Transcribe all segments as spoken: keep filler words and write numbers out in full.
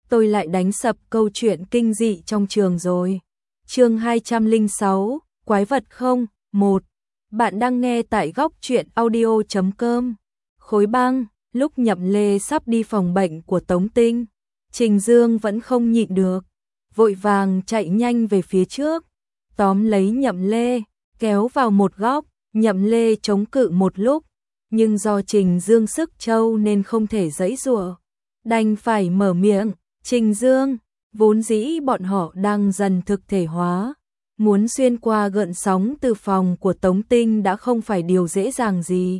tôi lại đánh sập câu chuyện kinh dị trong trường rồi. Chương hai trăm lẻ sáu, Quái vật không? một. Bạn đang nghe tại góc truyện audio chấm com. Khối băng, lúc Nhậm Lê sắp đi phòng bệnh của Tống Tinh, Trình Dương vẫn không nhịn được, vội vàng chạy nhanh về phía trước, tóm lấy Nhậm Lê, kéo vào một góc. Nhậm Lê chống cự một lúc, nhưng do Trình Dương sức trâu nên không thể giãy giụa, đành phải mở miệng. Trình Dương, vốn dĩ bọn họ đang dần thực thể hóa, muốn xuyên qua gợn sóng từ phòng của Tống Tinh đã không phải điều dễ dàng gì.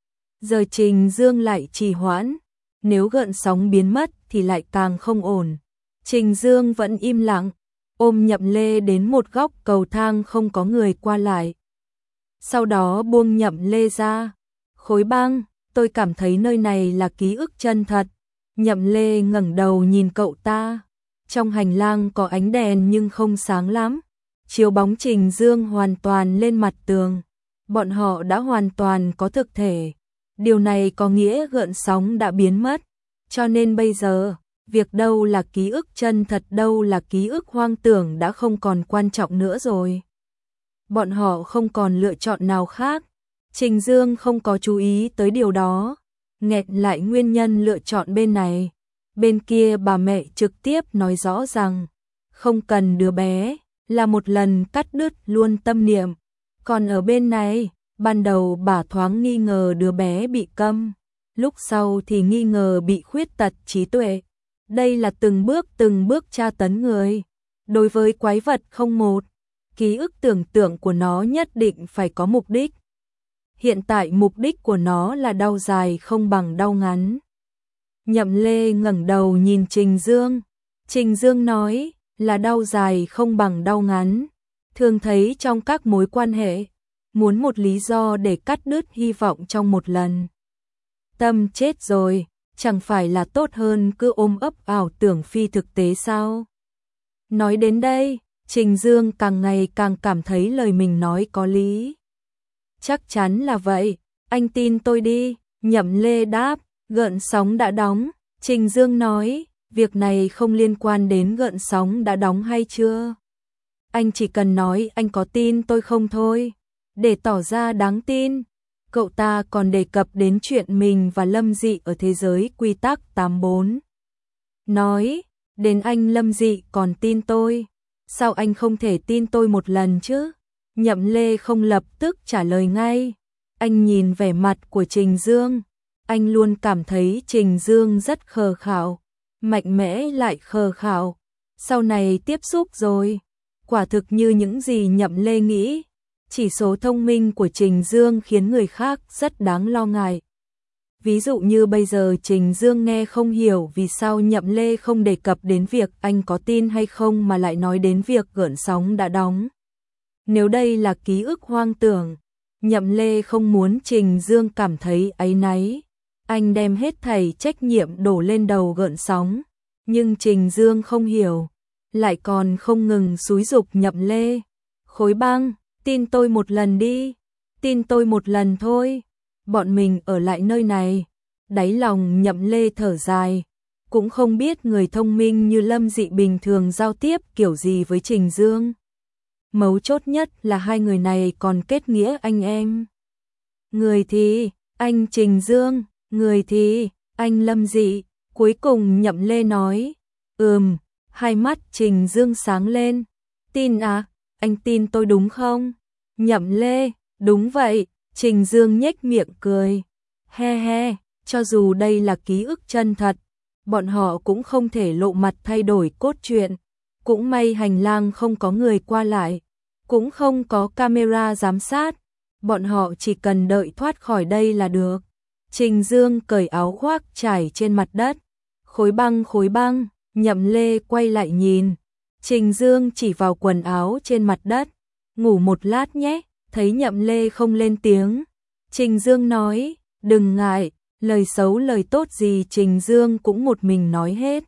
Giờ Trình Dương lại trì hoãn, nếu gợn sóng biến mất thì lại càng không ổn. Trình Dương vẫn im lặng, ôm Nhậm Lê đến một góc cầu thang không có người qua lại. Sau đó buông Nhậm Lê ra. Khối băng, tôi cảm thấy nơi này là ký ức chân thật. Nhậm Lê ngẩng đầu nhìn cậu ta. Trong hành lang có ánh đèn nhưng không sáng lắm, chiếu bóng Trình Dương hoàn toàn lên mặt tường. Bọn họ đã hoàn toàn có thực thể. Điều này có nghĩa gợn sóng đã biến mất. Cho nên bây giờ, việc đâu là ký ức chân thật, đâu là ký ức hoang tưởng đã không còn quan trọng nữa rồi. Bọn họ không còn lựa chọn nào khác. Trình Dương không có chú ý tới điều đó, nghẹn lại nguyên nhân lựa chọn bên này. Bên kia bà mẹ trực tiếp nói rõ rằng không cần đứa bé, là một lần cắt đứt luôn tâm niệm. Còn ở bên này, ban đầu bà thoáng nghi ngờ đứa bé bị câm, lúc sau thì nghi ngờ bị khuyết tật trí tuệ. Đây là từng bước từng bước tra tấn người. Đối với quái vật không một, ký ức tưởng tượng của nó nhất định phải có mục đích. Hiện tại mục đích của nó là đau dài không bằng đau ngắn. Nhậm Lê ngẩng đầu nhìn Trình Dương. Trình Dương nói là đau dài không bằng đau ngắn. Thường thấy trong các mối quan hệ, muốn một lý do để cắt đứt hy vọng trong một lần. Tâm chết rồi, chẳng phải là tốt hơn cứ ôm ấp ảo tưởng phi thực tế sao? Nói đến đây, Trình Dương càng ngày càng cảm thấy lời mình nói có lý. Chắc chắn là vậy, anh tin tôi đi. Nhậm Lê đáp. Gợn sóng đã đóng. Trình Dương nói, việc này không liên quan đến gợn sóng đã đóng hay chưa. Anh chỉ cần nói anh có tin tôi không thôi. Để tỏ ra đáng tin, cậu ta còn đề cập đến chuyện mình và Lâm Dị ở thế giới quy tắc tám bốn. Nói, đến anh Lâm Dị còn tin tôi. Sao anh không thể tin tôi một lần chứ? Nhậm Lê không lập tức trả lời ngay. Anh nhìn vẻ mặt của Trình Dương. Anh luôn cảm thấy Trình Dương rất khờ khạo, mạnh mẽ lại khờ khạo. Sau này tiếp xúc rồi, quả thực như những gì Nhậm Lê nghĩ. Chỉ số thông minh của Trình Dương khiến người khác rất đáng lo ngại. Ví dụ như bây giờ Trình Dương nghe không hiểu vì sao Nhậm Lê không đề cập đến việc anh có tin hay không mà lại nói đến việc gợn sóng đã đóng. Nếu đây là ký ức hoang tưởng, Nhậm Lê không muốn Trình Dương cảm thấy áy náy. Anh đem hết thảy trách nhiệm đổ lên đầu gợn sóng. Nhưng Trình Dương không hiểu, lại còn không ngừng xúi giục Nhậm Lê. Khối băng, tin tôi một lần đi, tin tôi một lần thôi. Bọn mình ở lại nơi này. Đáy lòng Nhậm Lê thở dài, cũng không biết người thông minh như Lâm Dị bình thường giao tiếp kiểu gì với Trình Dương. Mấu chốt nhất là hai người này còn kết nghĩa anh em. Người thì anh Trình Dương, người thì anh Lâm Dị. Cuối cùng Nhậm Lê nói, ừm. Hai mắt Trình Dương sáng lên. Tin à, anh tin tôi đúng không? Nhậm Lê, đúng vậy. Trình Dương nhếch miệng cười. He he, cho dù đây là ký ức chân thật, bọn họ cũng không thể lộ mặt thay đổi cốt truyện. Cũng may hành lang không có người qua lại, cũng không có camera giám sát. Bọn họ chỉ cần đợi thoát khỏi đây là được. Trình Dương cởi áo khoác trải trên mặt đất. Khối băng, khối băng. Nhậm Lê quay lại nhìn. Trình Dương chỉ vào quần áo trên mặt đất. Ngủ một lát nhé. Thấy Nhậm Lê không lên tiếng, Trình Dương nói, đừng ngại, lời xấu lời tốt gì Trình Dương cũng một mình nói hết.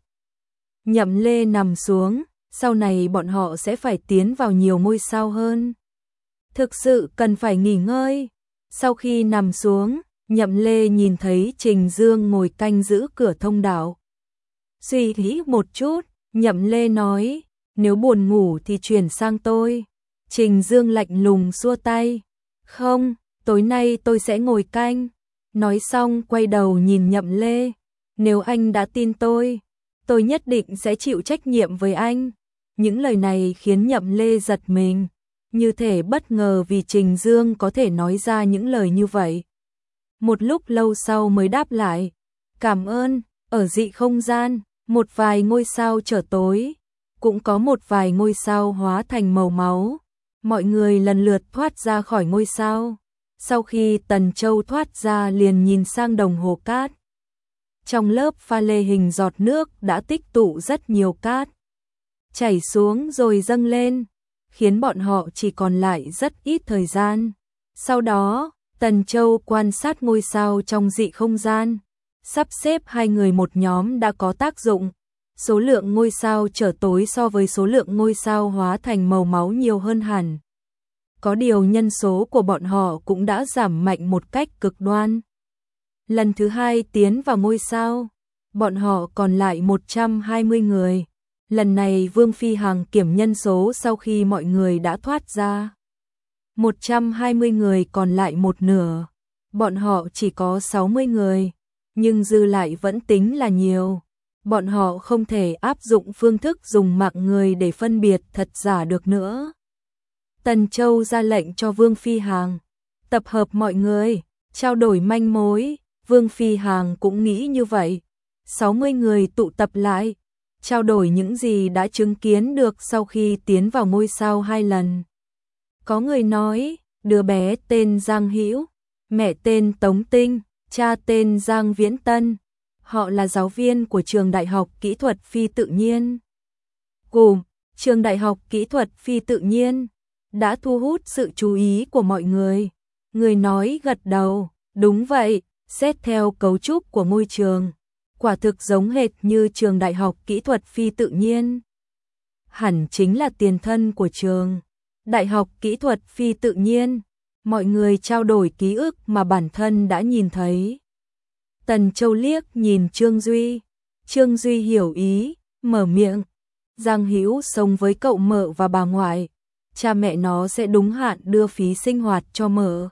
Nhậm Lê nằm xuống, sau này bọn họ sẽ phải tiến vào nhiều ngôi sao hơn. Thực sự cần phải nghỉ ngơi. Sau khi nằm xuống, Nhậm Lê nhìn thấy Trình Dương ngồi canh giữ cửa thông đạo. Suy nghĩ một chút, Nhậm Lê nói, nếu buồn ngủ thì chuyển sang tôi. Trình Dương lạnh lùng xua tay, không, tối nay tôi sẽ ngồi canh. Nói xong quay đầu nhìn Nhậm Lê, nếu anh đã tin tôi, tôi nhất định sẽ chịu trách nhiệm với anh. Những lời này khiến Nhậm Lê giật mình, như thể bất ngờ vì Trình Dương có thể nói ra những lời như vậy. Một lúc lâu sau mới đáp lại, cảm ơn. Ở dị không gian, một vài ngôi sao trở tối, cũng có một vài ngôi sao hóa thành màu máu. Mọi người lần lượt thoát ra khỏi ngôi sao. Sau khi Tần Châu thoát ra liền nhìn sang đồng hồ cát. Trong lớp pha lê hình giọt nước đã tích tụ rất nhiều cát, chảy xuống rồi dâng lên, khiến bọn họ chỉ còn lại rất ít thời gian. Sau đó, Tần Châu quan sát ngôi sao trong dị không gian, sắp xếp hai người một nhóm đã có tác dụng. Số lượng ngôi sao trở tối so với số lượng ngôi sao hóa thành màu máu nhiều hơn hẳn. Có điều nhân số của bọn họ cũng đã giảm mạnh một cách cực đoan. Lần thứ hai tiến vào ngôi sao, bọn họ còn lại một trăm hai mươi người. Lần này Vương Phi Hằng kiểm nhân số sau khi mọi người đã thoát ra. một trăm hai mươi người còn lại một nửa. Bọn họ chỉ có sáu mươi người, nhưng dư lại vẫn tính là nhiều. Bọn họ không thể áp dụng phương thức dùng mạng người để phân biệt thật giả được nữa. Tần Châu ra lệnh cho Vương Phi Hằng tập hợp mọi người, trao đổi manh mối. Vương Phi Hằng cũng nghĩ như vậy. sáu mươi người tụ tập lại, trao đổi những gì đã chứng kiến được sau khi tiến vào ngôi sao hai lần. Có người nói, đứa bé tên Giang Hữu, mẹ tên Tống Tinh, cha tên Giang Viễn Tân. Họ là giáo viên của trường Đại học Kỹ thuật Phi Tự nhiên. Cùng, trường Đại học Kỹ thuật Phi Tự nhiên đã thu hút sự chú ý của mọi người. Người nói gật đầu, đúng vậy, xét theo cấu trúc của ngôi trường, quả thực giống hệt như trường Đại học Kỹ thuật Phi Tự nhiên. Hẳn chính là tiền thân của trường Đại học Kỹ thuật Phi Tự nhiên. Mọi người trao đổi ký ức mà bản thân đã nhìn thấy. Tần Châu liếc nhìn Trương Duy. Trương Duy hiểu ý, mở miệng. Giang Hữu sống với cậu mợ và bà ngoại. Cha mẹ nó sẽ đúng hạn đưa phí sinh hoạt cho mợ.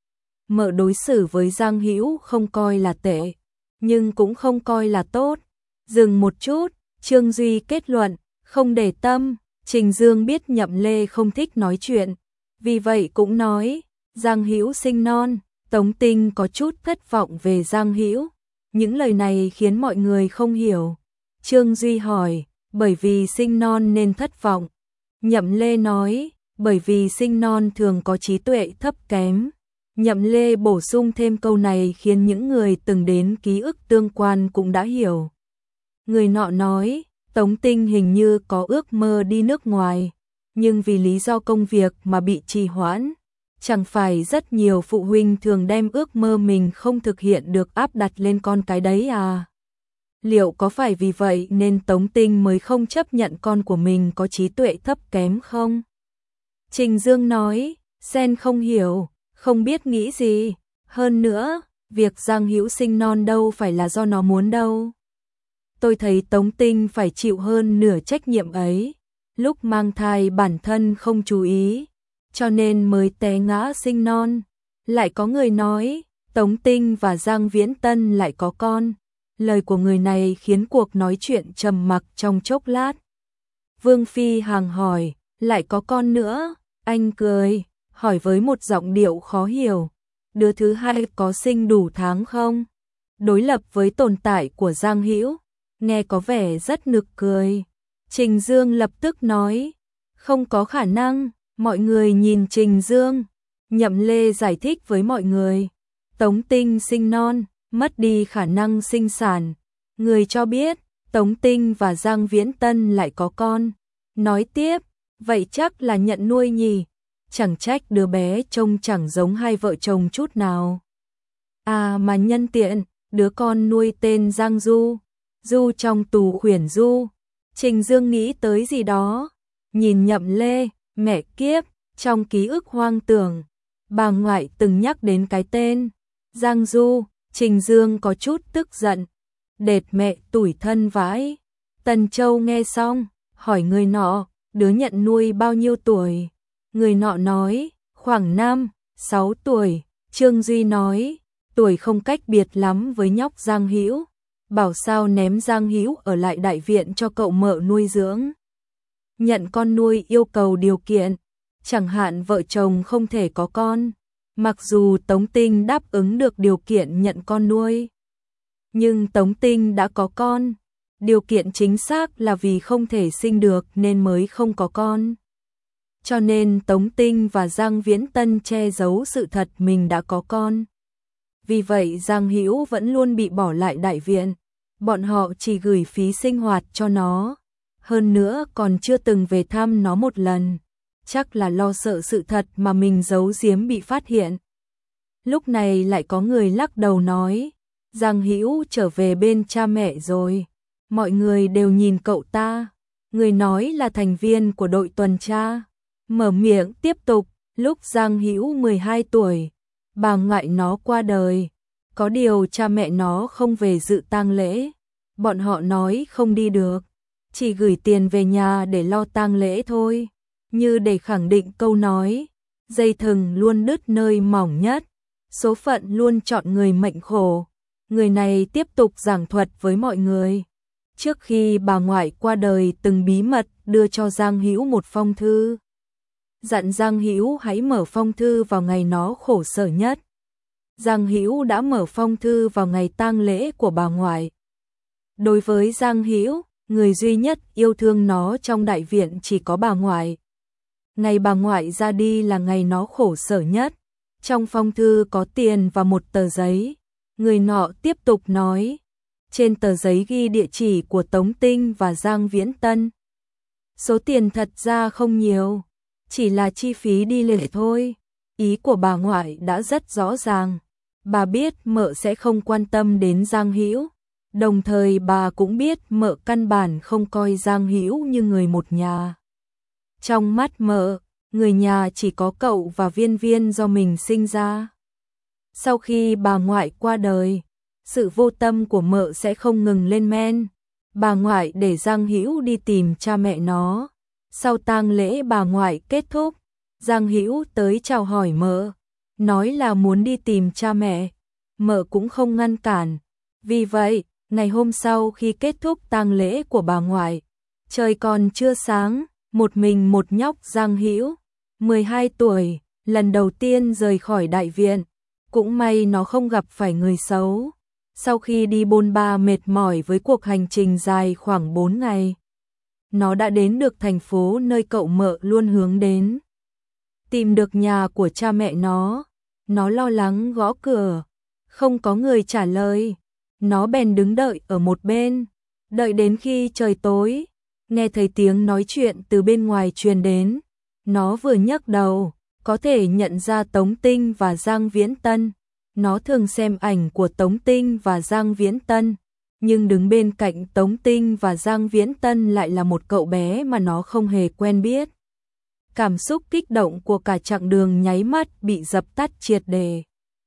Mợ đối xử với Giang Hữu không coi là tệ, nhưng cũng không coi là tốt. Dừng một chút, Trương Duy kết luận, không để tâm. Trình Dương biết Nhậm Lê không thích nói chuyện, vì vậy cũng nói, Giang Hữu sinh non. Tống Tinh có chút thất vọng về Giang Hữu. Những lời này khiến mọi người không hiểu. Trương Duy hỏi, bởi vì sinh non nên thất vọng. Nhậm Lê nói, bởi vì sinh non thường có trí tuệ thấp kém. Nhậm Lê bổ sung thêm câu này khiến những người từng đến ký ức tương quan cũng đã hiểu. Người nọ nói, Tống Tinh hình như có ước mơ đi nước ngoài, nhưng vì lý do công việc mà bị trì hoãn. Chẳng phải rất nhiều phụ huynh thường đem ước mơ mình không thực hiện được áp đặt lên con cái đấy à? Liệu có phải vì vậy nên Tống Tinh mới không chấp nhận con của mình có trí tuệ thấp kém không? Trình Dương nói, Sen không hiểu, không biết nghĩ gì. Hơn nữa, việc Giang Hữu sinh non đâu phải là do nó muốn đâu. Tôi thấy Tống Tinh phải chịu hơn nửa trách nhiệm ấy. Lúc mang thai bản thân không chú ý, cho nên mới té ngã sinh non. Lại có người nói, Tống Tinh và Giang Viễn Tân lại có con. Lời của người này khiến cuộc nói chuyện trầm mặc trong chốc lát. Vương Phi Hằng hỏi, lại có con nữa? Anh cười, hỏi với một giọng điệu khó hiểu. Đứa thứ hai có sinh đủ tháng không? Đối lập với tồn tại của Giang Hữu, nghe có vẻ rất nực cười. Trình Dương lập tức nói, không có khả năng. Mọi người nhìn Trình Dương. Nhậm Lê giải thích với mọi người, Tống Tinh sinh non, mất đi khả năng sinh sản. Người cho biết, Tống Tinh và Giang Viễn Tân lại có con. Nói tiếp, vậy chắc là nhận nuôi nhỉ? Chẳng trách đứa bé trông chẳng giống hai vợ chồng chút nào. À mà nhân tiện, đứa con nuôi tên Giang Du. Du trong tù khuyển Du. Trình Dương nghĩ tới gì đó, nhìn Nhậm Lê. Mẹ kiếp, trong ký ức hoang tưởng, bà ngoại từng nhắc đến cái tên Giang Du. Trình Dương có chút tức giận, đệt mẹ tủi thân vãi. Tần Châu nghe xong, hỏi người nọ, đứa nhận nuôi bao nhiêu tuổi? Người nọ nói, khoảng năm, sáu tuổi. Trương Duy nói, tuổi không cách biệt lắm với nhóc Giang Hữu, bảo sao ném Giang Hữu ở lại đại viện cho cậu mợ nuôi dưỡng. Nhận con nuôi yêu cầu điều kiện, chẳng hạn vợ chồng không thể có con, mặc dù Tống Tinh đáp ứng được điều kiện nhận con nuôi. Nhưng Tống Tinh đã có con, điều kiện chính xác là vì không thể sinh được nên mới không có con. Cho nên Tống Tinh và Giang Viễn Tân che giấu sự thật mình đã có con. Vì vậy Giang Hữu vẫn luôn bị bỏ lại đại viện, bọn họ chỉ gửi phí sinh hoạt cho nó, hơn nữa còn chưa từng về thăm nó một lần, chắc là lo sợ sự thật mà mình giấu giếm bị phát hiện. Lúc này lại có người lắc đầu nói, Giang Hữu trở về bên cha mẹ rồi, mọi người đều nhìn cậu ta, người nói là thành viên của đội tuần tra. Mở miệng tiếp tục, lúc Giang Hữu mười hai tuổi, bà ngoại nó qua đời, có điều cha mẹ nó không về dự tang lễ, bọn họ nói không đi được, chỉ gửi tiền về nhà để lo tang lễ thôi, như để khẳng định câu nói, dây thừng luôn đứt nơi mỏng nhất, số phận luôn chọn người mệnh khổ. Người này tiếp tục giảng thuật với mọi người, trước khi bà ngoại qua đời từng bí mật đưa cho Giang Hữu một phong thư, dặn Giang Hữu hãy mở phong thư vào ngày nó khổ sở nhất. Giang Hữu đã mở phong thư vào ngày tang lễ của bà ngoại. Đối với Giang Hữu, người duy nhất yêu thương nó trong đại viện chỉ có bà ngoại. Ngày bà ngoại ra đi là ngày nó khổ sở nhất. Trong phong thư có tiền và một tờ giấy. Người nọ tiếp tục nói, trên tờ giấy ghi địa chỉ của Tống Tinh và Giang Viễn Tân. Số tiền thật ra không nhiều, chỉ là chi phí đi lễ thôi. Ý của bà ngoại đã rất rõ ràng. Bà biết mợ sẽ không quan tâm đến Giang Hữu, đồng thời bà cũng biết mợ căn bản không coi Giang Hữu như người một nhà. Trong mắt mợ, người nhà chỉ có cậu và Viên Viên do mình sinh ra. Sau khi bà ngoại qua đời, sự vô tâm của mợ sẽ không ngừng lên men. Bà ngoại để Giang Hữu đi tìm cha mẹ nó. Sau tang lễ bà ngoại kết thúc, Giang Hữu tới chào hỏi mợ, nói là muốn đi tìm cha mẹ. Mợ cũng không ngăn cản. Vì vậy, ngày hôm sau khi kết thúc tang lễ của bà ngoại, trời còn chưa sáng, một mình một nhóc Giang Hữu, mười hai tuổi, lần đầu tiên rời khỏi đại viện. Cũng may nó không gặp phải người xấu. Sau khi đi bôn ba mệt mỏi với cuộc hành trình dài khoảng bốn ngày, nó đã đến được thành phố nơi cậu mợ luôn hướng đến. Tìm được nhà của cha mẹ nó, nó lo lắng gõ cửa, không có người trả lời. Nó bèn đứng đợi ở một bên, đợi đến khi trời tối, nghe thấy tiếng nói chuyện từ bên ngoài truyền đến. Nó vừa nhấc đầu, có thể nhận ra Tống Tinh và Giang Viễn Tân. Nó thường xem ảnh của Tống Tinh và Giang Viễn Tân, nhưng đứng bên cạnh Tống Tinh và Giang Viễn Tân lại là một cậu bé mà nó không hề quen biết. Cảm xúc kích động của cả chặng đường nháy mắt bị dập tắt triệt để.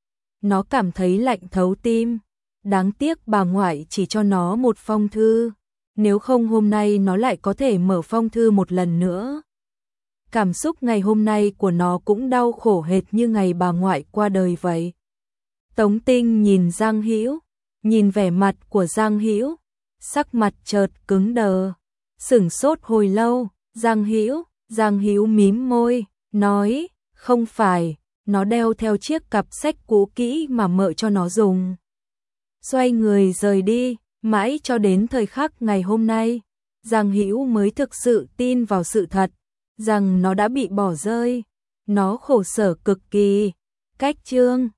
Nó cảm thấy lạnh thấu tim. Đáng tiếc bà ngoại chỉ cho nó một phong thư, nếu không hôm nay nó lại có thể mở phong thư một lần nữa. Cảm xúc ngày hôm nay của nó cũng đau khổ hệt như ngày bà ngoại qua đời vậy. Tống Tinh nhìn Giang Hữu, nhìn vẻ mặt của Giang Hữu, sắc mặt chợt cứng đờ, sửng sốt hồi lâu. Giang Hữu, Giang Hữu mím môi, nói, không phải, nó đeo theo chiếc cặp sách cũ kỹ mà mợ cho nó dùng. Xoay người rời đi, mãi cho đến thời khắc ngày hôm nay, Giang Hữu mới thực sự tin vào sự thật, rằng nó đã bị bỏ rơi. Nó khổ sở cực kỳ. Cách chương